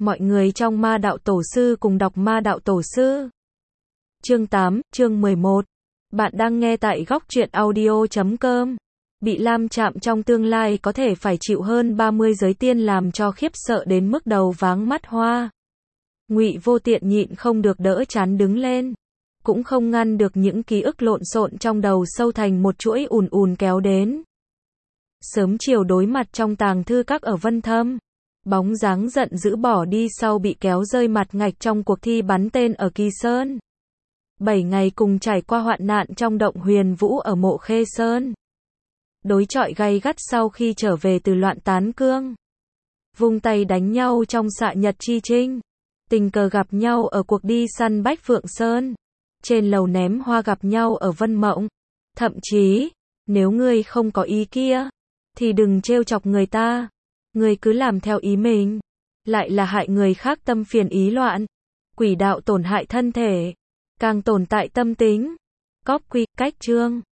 Mọi người trong Ma Đạo Tổ Sư cùng đọc Ma Đạo Tổ Sư. Chương 8, chương 11. Bạn đang nghe tại góc truyện audio.com. Bị Lam chạm trong tương lai có thể phải chịu hơn 30 giới tiên làm cho khiếp sợ đến mức đầu váng mắt hoa. Ngụy Vô Tiện nhịn không được đỡ chán đứng lên. Cũng không ngăn được những ký ức lộn xộn trong đầu sâu thành một chuỗi ùn ùn kéo đến. Sớm chiều đối mặt trong tàng thư các ở Vân Thâm. Bóng dáng giận dữ bỏ đi sau bị kéo rơi mặt ngạch trong cuộc thi bắn tên ở Kỳ Sơn. 7 ngày cùng trải qua hoạn nạn trong động Huyền Vũ ở Mộ Khê Sơn. Đối chọi gay gắt sau khi trở về từ loạn tán cương. Vung tay đánh nhau trong xạ nhật chi trinh. Tình cờ gặp nhau ở cuộc đi săn Bách Phượng Sơn. Trên lầu ném hoa gặp nhau ở Vân Mộng. Thậm chí, nếu ngươi không có ý kia, thì đừng trêu chọc người ta. Ngươi cứ làm theo ý mình, lại là hại người khác tâm phiền ý loạn. Quỷ đạo tổn hại thân thể, càng tồn tại tâm tính. Copy, cách chương.